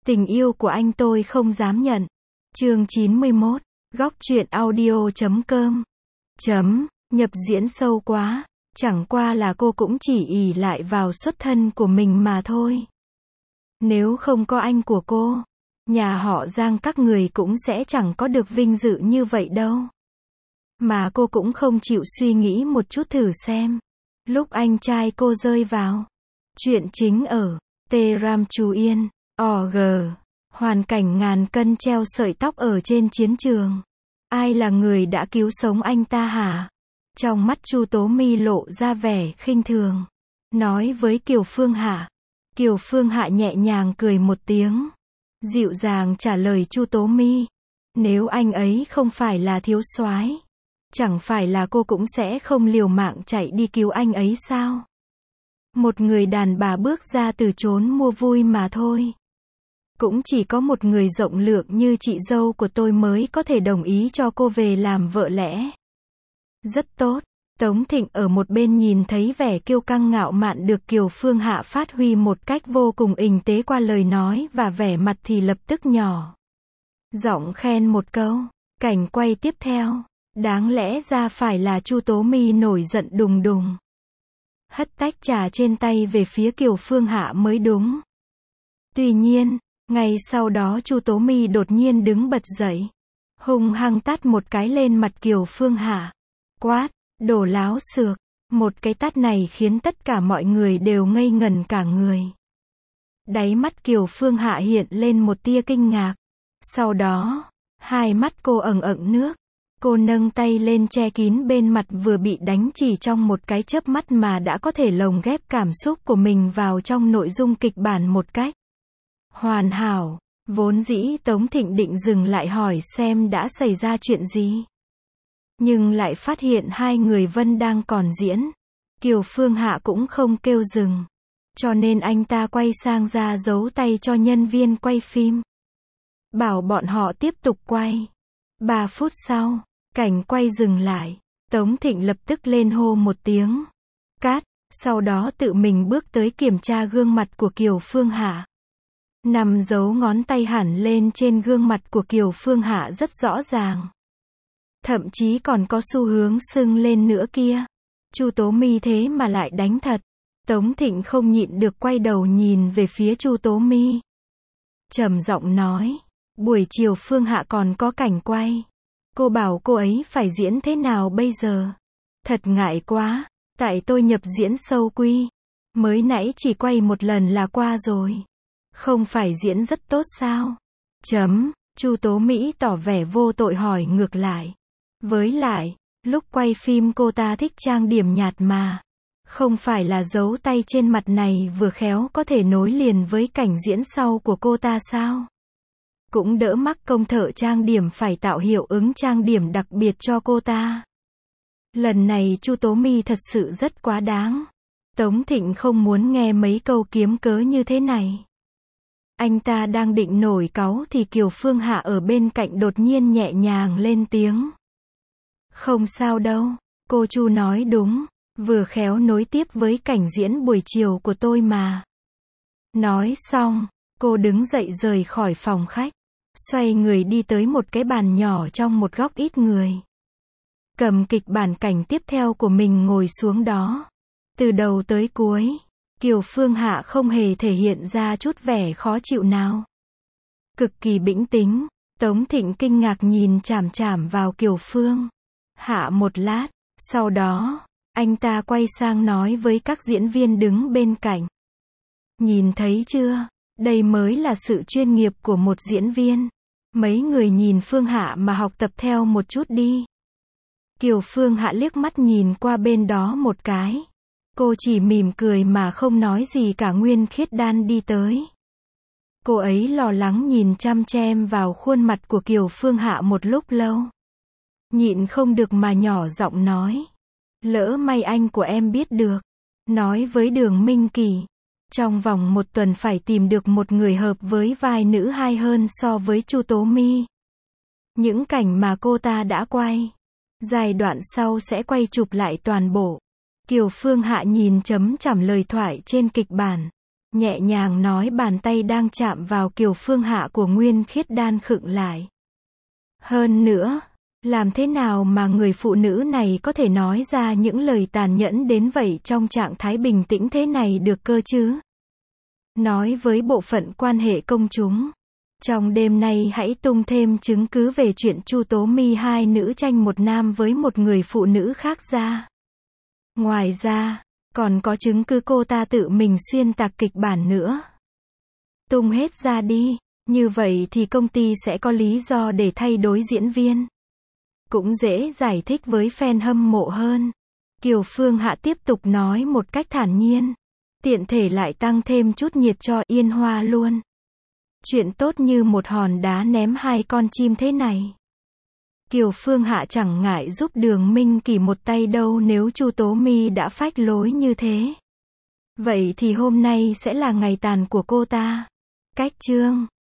Tình yêu của anh tôi không dám nhận. Chương 91. Góc truyện audio.com. Nhập diễn sâu quá. Chẳng qua là cô cũng chỉ ỷ lại vào xuất thân của mình mà thôi. Nếu không có anh của cô, nhà họ Giang các người cũng sẽ chẳng có được vinh dự như vậy đâu. Mà cô cũng không chịu suy nghĩ một chút thử xem. Lúc anh trai cô rơi vào. Chuyện chính ở T-Ram Chú Yên, OG. Hoàn cảnh ngàn cân treo sợi tóc ở trên chiến trường. Ai là người đã cứu sống anh ta hả? Trong mắt Chu Tố My lộ ra vẻ khinh thường. Nói với Kiều Phương Hạ. Kiều Phương Hạ nhẹ nhàng cười một tiếng. Dịu dàng trả lời Chu Tố My. Nếu anh ấy không phải là thiếu soái, chẳng phải là cô cũng sẽ không liều mạng chạy đi cứu anh ấy sao? Một người đàn bà bước ra từ chốn mua vui mà thôi. Cũng chỉ có một người rộng lượng như chị dâu của tôi mới có thể đồng ý cho cô về làm vợ lẽ. Rất tốt. Tống Thịnh ở một bên nhìn thấy vẻ kiêu căng ngạo mạn được Kiều Phương Hạ phát huy một cách vô cùng ình tế qua lời nói và vẻ mặt thì lập tức nhỏ giọng khen một câu. Cảnh quay tiếp theo. Đáng lẽ ra phải là Chu Tố My nổi giận đùng đùng. Hất tách trà trên tay về phía Kiều Phương Hạ mới đúng. Tuy nhiên, ngay sau đó Chu Tố My đột nhiên đứng bật dậy. Hung hăng tát một cái lên mặt Kiều Phương Hạ. Quát, đồ láo xược. Một cái tát này khiến tất cả mọi người đều ngây ngẩn cả người. Đáy mắt Kiều Phương Hạ hiện lên một tia kinh ngạc. Sau đó, hai mắt cô ẩn ẩn nước. Cô nâng tay lên che kín bên mặt vừa bị đánh chỉ trong một cái chớp mắt mà đã có thể lồng ghép cảm xúc của mình vào trong nội dung kịch bản một cách hoàn hảo. Vốn dĩ Tống Thịnh định dừng lại hỏi xem đã xảy ra chuyện gì. Nhưng lại phát hiện hai người Vân đang còn diễn. Kiều Phương Hạ cũng không kêu dừng. Cho nên anh ta quay sang ra giấu tay cho nhân viên quay phim. Bảo bọn họ tiếp tục quay. 3 phút sau, cảnh quay dừng lại. Tống Thịnh lập tức lên hô một tiếng. Cát, sau đó tự mình bước tới kiểm tra gương mặt của Kiều Phương Hạ. Nằm dấu ngón tay hẳn lên trên gương mặt của Kiều Phương Hạ rất rõ ràng. Thậm chí còn có xu hướng sưng lên nữa kia. Chu Tố My thế mà lại đánh thật. Tống Thịnh không nhịn được quay đầu nhìn về phía Chu Tố My. Trầm giọng nói. Buổi chiều Phương Hạ còn có cảnh quay. Cô bảo cô ấy phải diễn thế nào bây giờ? Thật ngại quá. Tại tôi nhập diễn sâu quy. Mới nãy chỉ quay một lần là qua rồi. Không phải diễn rất tốt sao? Chu Tố Mỹ tỏ vẻ vô tội hỏi ngược lại. Với lại, lúc quay phim cô ta thích trang điểm nhạt mà. Không phải là dấu tay trên mặt này vừa khéo có thể nối liền với cảnh diễn sau của cô ta sao? Cũng đỡ mắc công thợ trang điểm phải tạo hiệu ứng trang điểm đặc biệt cho cô ta. Lần này Chu Tố My thật sự rất quá đáng. Tống Thịnh không muốn nghe mấy câu kiếm cớ như thế này. Anh ta đang định nổi cáu thì Kiều Phương Hạ ở bên cạnh đột nhiên nhẹ nhàng lên tiếng. Không sao đâu, cô Chu nói đúng, vừa khéo nối tiếp với cảnh diễn buổi chiều của tôi mà. Nói xong, cô đứng dậy rời khỏi phòng khách, xoay người đi tới một cái bàn nhỏ trong một góc ít người. Cầm kịch bản cảnh tiếp theo của mình ngồi xuống đó. Từ đầu tới cuối, Kiều Phương Hạ không hề thể hiện ra chút vẻ khó chịu nào. Cực kỳ bĩnh tĩnh. Tống Thịnh kinh ngạc nhìn chằm chằm vào Kiều Phương Hạ một lát, sau đó, anh ta quay sang nói với các diễn viên đứng bên cạnh. Nhìn thấy chưa, đây mới là sự chuyên nghiệp của một diễn viên. Mấy người nhìn Phương Hạ mà học tập theo một chút đi. Kiều Phương Hạ liếc mắt nhìn qua bên đó một cái. Cô chỉ mỉm cười mà không nói gì cả. Nguyên Khiết Đan đi tới. Cô ấy lo lắng nhìn chăm chăm vào khuôn mặt của Kiều Phương Hạ một lúc lâu. Nhịn không được mà nhỏ giọng nói. Lỡ may anh của em biết được. Nói với Đường Minh Kỳ. Trong vòng 1 tuần phải tìm được một người hợp với vai nữ hay hơn so với Chu Tố My. Những cảnh mà cô ta đã quay. Giai đoạn sau sẽ quay chụp lại toàn bộ. Kiều Phương Hạ nhìn chấm chằm lời thoại trên kịch bản. nhẹ nhàng nói, bàn tay đang chạm vào Kiều Phương Hạ của Nguyên Khiết Đan khựng lại. Hơn nữa, làm thế nào mà người phụ nữ này có thể nói ra những lời tàn nhẫn đến vậy trong trạng thái bình tĩnh thế này được cơ chứ? Nói với bộ phận quan hệ công chúng, trong đêm nay hãy tung thêm chứng cứ về chuyện Chu Tố My hai nữ tranh một nam với một người phụ nữ khác ra. Ngoài ra, còn có chứng cứ cô ta tự mình xuyên tạc kịch bản nữa. Tung hết ra đi, như vậy thì công ty sẽ có lý do để thay đổi diễn viên. Cũng dễ giải thích với fan hâm mộ hơn. Kiều Phương Hạ tiếp tục nói một cách thản nhiên. Tiện thể lại tăng thêm chút nhiệt cho Yên Hoa luôn. Chuyện tốt như một hòn đá ném hai con chim thế này. Kiều Phương Hạ chẳng ngại giúp Đường Minh Kỳ một tay đâu nếu Chu Tố My đã phách lối như thế. Vậy thì hôm nay sẽ là ngày tàn của cô ta. Cách chương